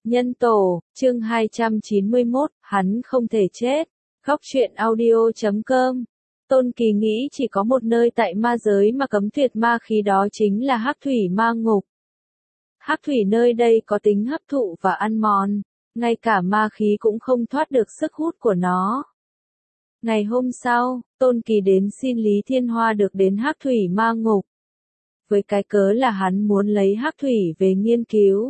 Nhân tổ, chương 291, hắn không thể chết. Góc truyện audio.com. Tôn Kỳ nghĩ chỉ có một nơi tại ma giới mà cấm tuyệt ma khí, đó chính là Hắc Thủy Ma Ngục. Hắc thủy nơi đây có tính hấp thụ và ăn mòn, ngay cả ma khí cũng không thoát được sức hút của nó. Ngày hôm sau, Tôn Kỳ đến xin Lý Thiên Hoa được đến Hắc Thủy Ma Ngục, với cái cớ là hắn muốn lấy Hắc Thủy về nghiên cứu.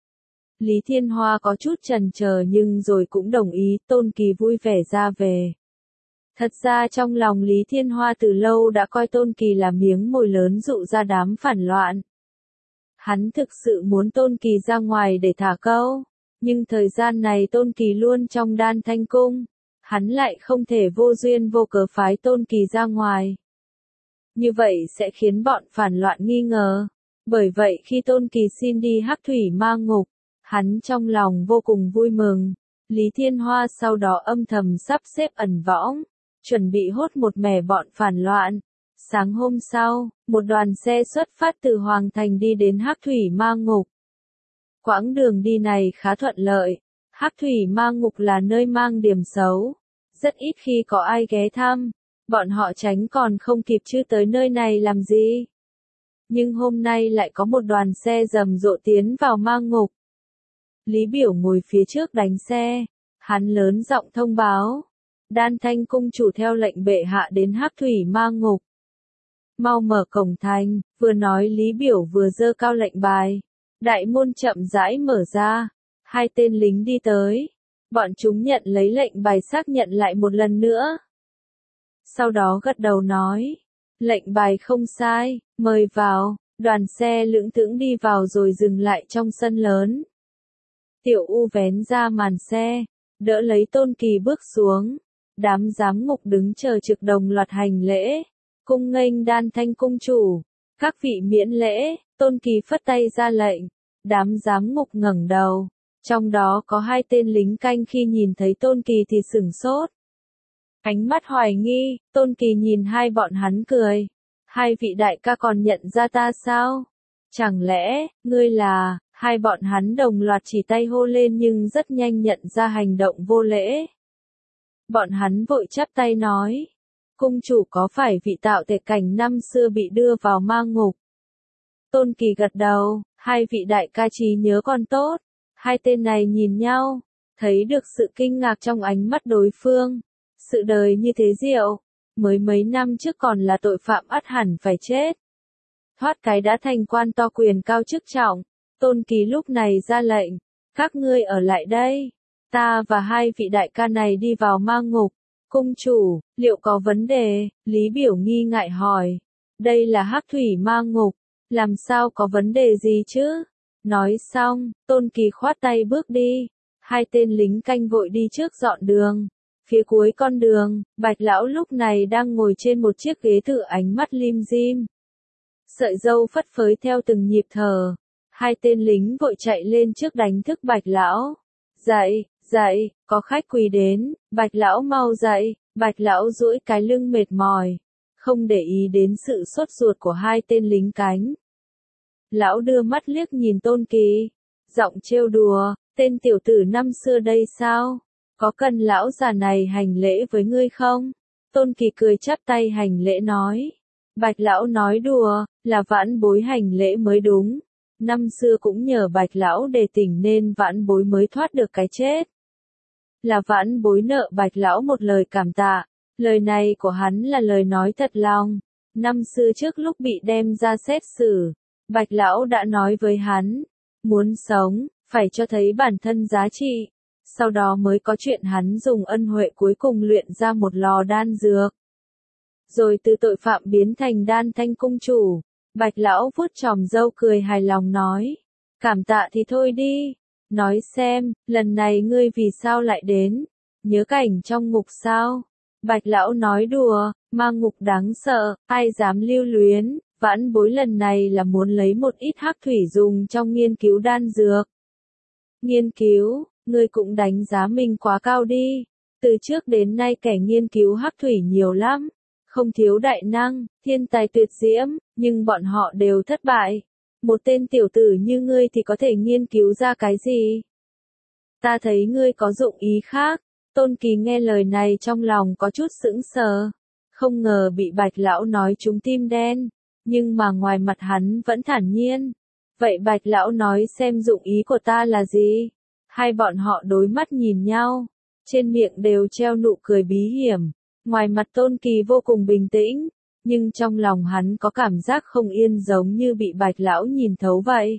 Lý Thiên Hoa có chút chần chờ nhưng rồi cũng đồng ý. Tôn Kỳ vui vẻ ra về. Thật ra trong lòng Lý Thiên Hoa từ lâu đã coi Tôn Kỳ là miếng mồi lớn dụ ra đám phản loạn. Hắn thực sự muốn Tôn Kỳ ra ngoài để thả câu, nhưng thời gian này Tôn Kỳ luôn trong Đan Thanh Cung, hắn lại không thể vô duyên vô cớ phái Tôn Kỳ ra ngoài. Như vậy sẽ khiến bọn phản loạn nghi ngờ. Bởi vậy khi Tôn Kỳ xin đi Hắc Thủy Ma Ngục, hắn trong lòng vô cùng vui mừng. Lý Thiên Hoa sau đó âm thầm sắp xếp ẩn võng, chuẩn bị hốt một mẻ bọn phản loạn. Sáng hôm sau, một đoàn xe xuất phát từ Hoàng Thành đi đến Hắc Thủy Ma Ngục. Quãng đường đi này khá thuận lợi. Hắc Thủy Ma Ngục là nơi mang điểm xấu, rất ít khi có ai ghé thăm. Bọn họ tránh còn không kịp chứ tới nơi này làm gì. Nhưng hôm nay lại có một đoàn xe rầm rộ tiến vào Ma Ngục. Lý Biểu ngồi phía trước đánh xe, hắn lớn giọng thông báo. Đan Thanh Cung chủ theo lệnh bệ hạ đến Hắc Thủy Ma Ngục. Mau mở cổng thành, vừa nói Lý Biểu vừa giơ cao lệnh bài. Đại môn chậm rãi mở ra, hai tên lính đi tới. Bọn chúng nhận lấy lệnh bài xác nhận lại một lần nữa. Sau đó gật đầu nói, lệnh bài không sai, mời vào. Đoàn xe lững thững đi vào rồi dừng lại trong sân lớn. Tiểu U vén ra màn xe, đỡ lấy Tôn Kỳ bước xuống. Đám giám ngục đứng chờ trực đồng loạt hành lễ. Cung nghênh Đan Thanh Cung chủ, các vị miễn lễ. Tôn Kỳ phất tay ra lệnh. Đám giám ngục ngẩng đầu, trong đó có hai tên lính canh khi nhìn thấy Tôn Kỳ thì sửng sốt. Ánh mắt hoài nghi. Tôn Kỳ nhìn hai bọn hắn cười. Hai vị đại ca còn nhận ra ta sao? Chẳng lẽ, ngươi là... Hai bọn hắn đồng loạt chỉ tay hô lên nhưng rất nhanh nhận ra hành động vô lễ. Bọn hắn vội chắp tay nói, cung chủ có phải vị tạo thể cảnh năm xưa bị đưa vào ma ngục? Tôn Kỳ gật đầu, hai vị đại ca trí nhớ còn tốt. Hai tên này nhìn nhau, thấy được sự kinh ngạc trong ánh mắt đối phương. Sự đời như thế diệu, mới mấy năm trước còn là tội phạm ắt hẳn phải chết. Thoát cái đã thành quan to quyền cao chức trọng. Tôn Kỳ lúc này ra lệnh, các ngươi ở lại đây, ta và hai vị đại ca này đi vào ma ngục. Cung chủ, liệu có vấn đề? Lý Biểu nghi ngại hỏi. Đây là Hắc Thủy Ma Ngục, làm sao có vấn đề gì chứ? Nói xong, Tôn Kỳ khoát tay bước đi. Hai tên lính canh vội đi trước dọn đường. Phía cuối con đường, Bạch Lão lúc này đang ngồi trên một chiếc ghế thử, ánh mắt lim dim. Sợi râu phất phới theo từng nhịp thở. Hai tên lính vội chạy lên trước đánh thức Bạch Lão. Dậy, dậy, có khách quý đến. Bạch Lão mau dậy. Bạch Lão duỗi cái lưng mệt mỏi, không để ý đến sự sốt ruột của hai tên lính cánh. Lão đưa mắt liếc nhìn Tôn Kỳ, giọng trêu đùa, tên tiểu tử năm xưa đây sao? Có cần lão già này hành lễ với ngươi không? Tôn Kỳ cười chắp tay hành lễ nói. Bạch Lão nói đùa, là vãn bối hành lễ mới đúng. Năm xưa cũng nhờ Bạch Lão đề tỉnh nên vãn bối mới thoát được cái chết. Là vãn bối nợ Bạch Lão một lời cảm tạ. Lời này của hắn là lời nói thật lòng. Năm xưa trước lúc bị đem ra xét xử, Bạch Lão đã nói với hắn, muốn sống, phải cho thấy bản thân giá trị. Sau đó mới có chuyện hắn dùng ân huệ cuối cùng luyện ra một lò đan dược. Rồi từ tội phạm biến thành Đan Thanh Cung chủ. Bạch Lão vuốt chòm râu cười hài lòng nói, cảm tạ thì thôi đi. Nói xem, lần này ngươi vì sao lại đến? Nhớ cảnh trong ngục sao? Bạch Lão nói đùa, ma ngục đáng sợ, ai dám lưu luyến. Vãn bối lần này là muốn lấy một ít hắc thủy dùng trong nghiên cứu đan dược. Nghiên cứu, ngươi cũng đánh giá mình quá cao đi. Từ trước đến nay kẻ nghiên cứu hắc thủy nhiều lắm. Không thiếu đại năng, thiên tài tuyệt diễm, nhưng bọn họ đều thất bại. Một tên tiểu tử như ngươi thì có thể nghiên cứu ra cái gì? Ta thấy ngươi có dụng ý khác. Tôn Kỳ nghe lời này trong lòng có chút sững sờ. Không ngờ bị Bạch Lão nói trúng tim đen. Nhưng mà ngoài mặt hắn vẫn thản nhiên. Vậy Bạch Lão nói xem dụng ý của ta là gì? Hai bọn họ đối mắt nhìn nhau. Trên miệng đều treo nụ cười bí hiểm. Ngoài mặt Tôn Kỳ vô cùng bình tĩnh. Nhưng trong lòng hắn có cảm giác không yên giống như bị Bạch Lão nhìn thấu vậy.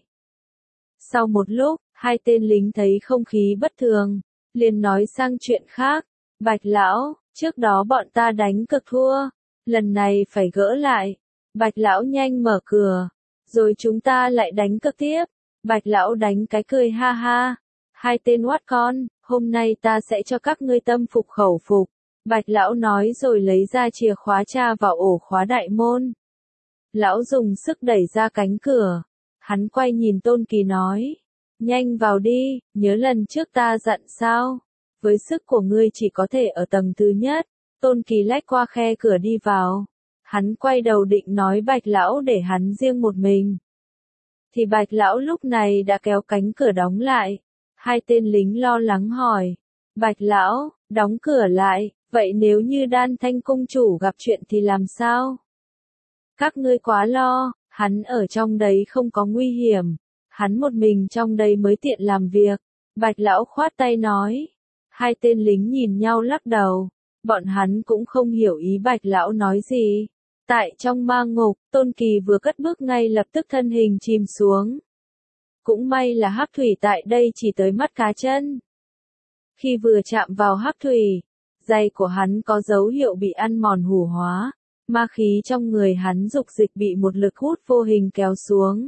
Sau một lúc, hai tên lính thấy không khí bất thường. Liền nói sang chuyện khác. Bạch Lão, trước đó bọn ta đánh cực thua. Lần này phải gỡ lại. Bạch Lão nhanh mở cửa. Rồi chúng ta lại đánh cực tiếp. Bạch Lão đánh cái cười ha ha. Hai tên oát con, hôm nay ta sẽ cho các ngươi tâm phục khẩu phục. Bạch Lão nói rồi lấy ra chìa khóa tra vào ổ khóa đại môn. Lão dùng sức đẩy ra cánh cửa. Hắn quay nhìn Tôn Kỳ nói. Nhanh vào đi, nhớ lần trước ta dặn sao. Với sức của ngươi chỉ có thể ở tầng thứ nhất. Tôn Kỳ lách qua khe cửa đi vào. Hắn quay đầu định nói Bạch Lão để hắn riêng một mình. Thì Bạch Lão lúc này đã kéo cánh cửa đóng lại. Hai tên lính lo lắng hỏi. Bạch Lão, đóng cửa lại, vậy nếu như Đan Thanh Cung chủ gặp chuyện thì làm sao? Các ngươi quá lo, hắn ở trong đấy không có nguy hiểm. Hắn một mình trong đây mới tiện làm việc. Bạch Lão khoát tay nói. Hai tên lính nhìn nhau lắc đầu. Bọn hắn cũng không hiểu ý Bạch Lão nói gì. Tại trong ma ngục, Tôn Kỳ vừa cất bước ngay lập tức thân hình chìm xuống. Cũng may là hắc thủy tại đây chỉ tới mắt cá chân. Khi vừa chạm vào hắc thủy, giày của hắn có dấu hiệu bị ăn mòn hủ hóa. Ma khí trong người hắn dục dịch bị một lực hút vô hình kéo xuống.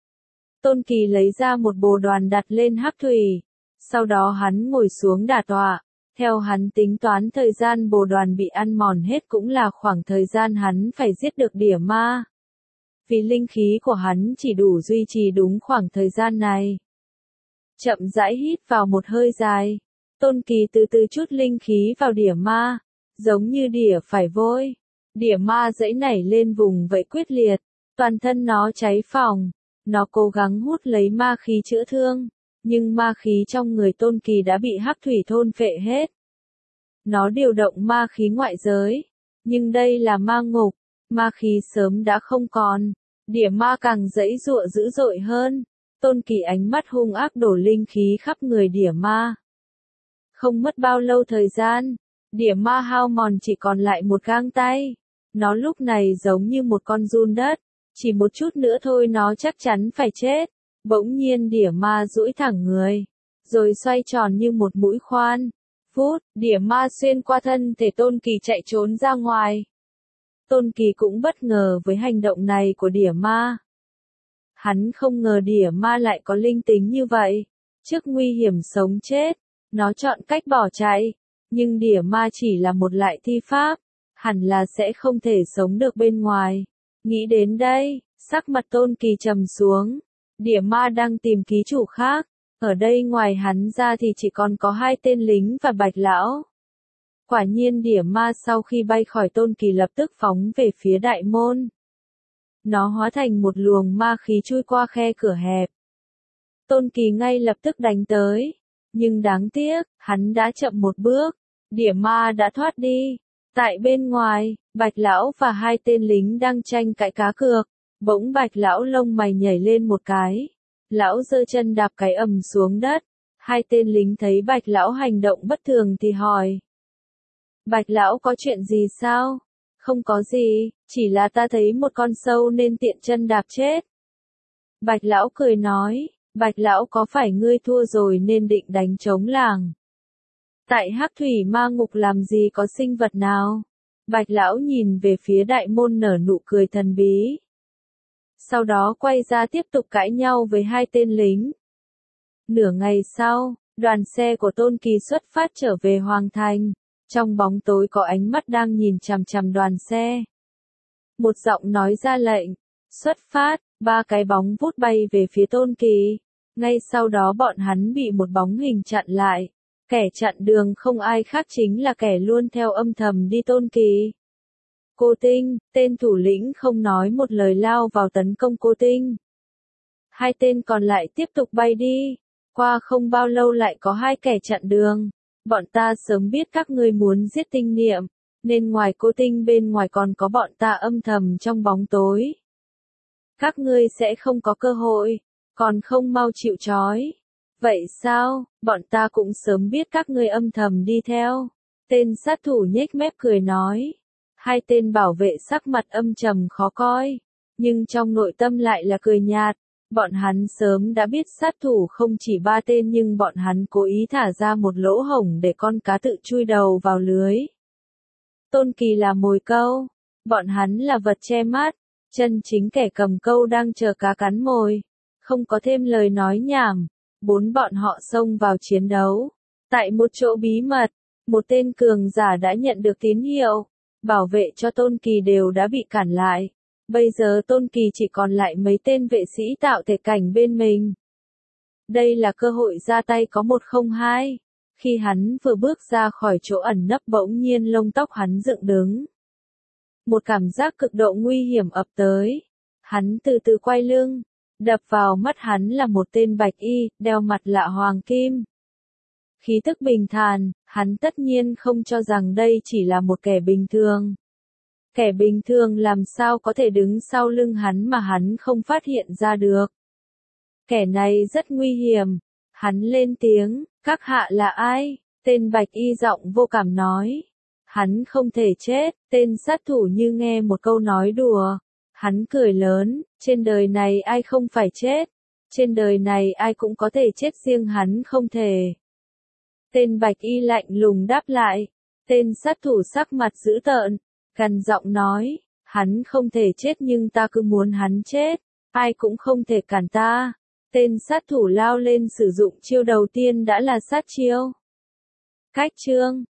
Tôn Kỳ lấy ra một bồ đoàn đặt lên hắc thủy. Sau đó hắn ngồi xuống đả tọa. Theo hắn tính toán thời gian bồ đoàn bị ăn mòn hết cũng là khoảng thời gian hắn phải giết được đỉa ma. Vì linh khí của hắn chỉ đủ duy trì đúng khoảng thời gian này. Chậm rãi hít vào một hơi dài. Tôn Kỳ từ từ chút linh khí vào đỉa ma. Giống như đỉa phải vôi. Đỉa ma giãy nảy lên vùng vẫy quyết liệt. Toàn thân nó cháy phồng. Nó cố gắng hút lấy ma khí chữa thương. Nhưng ma khí trong người Tôn Kỳ đã bị hắc thủy thôn phệ hết. Nó điều động ma khí ngoại giới. Nhưng đây là ma ngục. Ma khí sớm đã không còn. Đỉa ma càng giãy giụa dữ dội hơn. Tôn Kỳ ánh mắt hung ác đổ linh khí khắp người đỉa ma. Không mất bao lâu thời gian. Đỉa ma hao mòn chỉ còn lại một gang tay. Nó lúc này giống như một con giun đất. Chỉ một chút nữa thôi nó chắc chắn phải chết. Bỗng nhiên đỉa ma duỗi thẳng người. Rồi xoay tròn như một mũi khoan. Phút, đỉa ma xuyên qua thân thể Tôn Kỳ chạy trốn ra ngoài. Tôn Kỳ cũng bất ngờ với hành động này của đỉa ma. Hắn không ngờ đỉa ma lại có linh tính như vậy. Trước nguy hiểm sống chết, nó chọn cách bỏ chạy. Nhưng đỉa ma chỉ là một loại thi pháp. Hẳn là sẽ không thể sống được bên ngoài. Nghĩ đến đây, sắc mặt Tôn Kỳ trầm xuống. Đỉa ma đang tìm ký chủ khác. Ở đây ngoài hắn ra thì chỉ còn có hai tên lính và Bạch Lão. Quả nhiên đỉa ma sau khi bay khỏi Tôn Kỳ lập tức phóng về phía đại môn. Nó hóa thành một luồng ma khí chui qua khe cửa hẹp. Tôn Kỳ ngay lập tức đánh tới. Nhưng đáng tiếc, hắn đã chậm một bước. Đỉa ma đã thoát đi. Tại bên ngoài, Bạch Lão và hai tên lính đang tranh cãi cá cược. Bỗng Bạch Lão lông mày nhảy lên một cái. Lão giơ chân đạp cái ầm xuống đất. Hai tên lính thấy Bạch Lão hành động bất thường thì hỏi. Bạch Lão có chuyện gì sao? Không có gì, chỉ là ta thấy một con sâu nên tiện chân đạp chết. Bạch Lão cười nói, Bạch Lão có phải ngươi thua rồi nên định đánh trống làng? Tại hắc thủy ma ngục làm gì có sinh vật nào? Bạch Lão nhìn về phía đại môn nở nụ cười thần bí. Sau đó quay ra tiếp tục cãi nhau với hai tên lính. Nửa ngày sau, đoàn xe của Tôn Kỳ xuất phát trở về Hoàng Thành. Trong bóng tối có ánh mắt đang nhìn chằm chằm đoàn xe. Một giọng nói ra lệnh. Xuất phát, ba cái bóng vút bay về phía Tôn Kỳ. Ngay sau đó bọn hắn bị một bóng hình chặn lại. Kẻ chặn đường không ai khác chính là kẻ luôn theo âm thầm đi Tôn Kỳ. Cô Tinh, tên thủ lĩnh không nói một lời lao vào tấn công cô Tinh. Hai tên còn lại tiếp tục bay đi. Qua không bao lâu lại có hai kẻ chặn đường. Bọn ta sớm biết các ngươi muốn giết Tinh Niệm, nên ngoài cô Tinh bên ngoài còn có bọn ta âm thầm trong bóng tối. Các ngươi sẽ không có cơ hội, còn không mau chịu trói. Vậy sao, bọn ta cũng sớm biết các ngươi âm thầm đi theo. Tên sát thủ nhếch mép cười nói. Hai tên bảo vệ sắc mặt âm trầm khó coi, nhưng trong nội tâm lại là cười nhạt. Bọn hắn sớm đã biết sát thủ không chỉ ba tên nhưng bọn hắn cố ý thả ra một lỗ hổng để con cá tự chui đầu vào lưới. Tôn Kỳ là mồi câu, bọn hắn là vật che mắt, chân chính kẻ cầm câu đang chờ cá cắn mồi. Không có thêm lời nói nhảm, bốn bọn họ xông vào chiến đấu. Tại một chỗ bí mật, một tên cường giả đã nhận được tín hiệu, bảo vệ cho Tôn Kỳ đều đã bị cản lại. Bây giờ Tôn Kỳ chỉ còn lại mấy tên vệ sĩ tạo thể cảnh bên mình. Đây là cơ hội ra tay có 1-0-2. Khi hắn vừa bước ra khỏi chỗ ẩn nấp bỗng nhiên lông tóc hắn dựng đứng. Một cảm giác cực độ nguy hiểm ập tới. Hắn từ từ quay lưng. Đập vào mắt hắn là một tên bạch y, đeo mặt lạ hoàng kim. Khí tức bình thản, hắn tất nhiên không cho rằng đây chỉ là một kẻ bình thường. Kẻ bình thường làm sao có thể đứng sau lưng hắn mà hắn không phát hiện ra được. Kẻ này rất nguy hiểm. Hắn lên tiếng, các hạ là ai? Tên bạch y giọng vô cảm nói. Hắn không thể chết, tên sát thủ như nghe một câu nói đùa. Hắn cười lớn, trên đời này ai không phải chết. Trên đời này ai cũng có thể chết riêng hắn không thể. Tên bạch y lạnh lùng đáp lại. Tên sát thủ sắc mặt dữ tợn, gằn giọng nói, hắn không thể chết nhưng ta cứ muốn hắn chết, ai cũng không thể cản ta. Tên sát thủ lao lên sử dụng chiêu đầu tiên đã là sát chiêu. Cách chương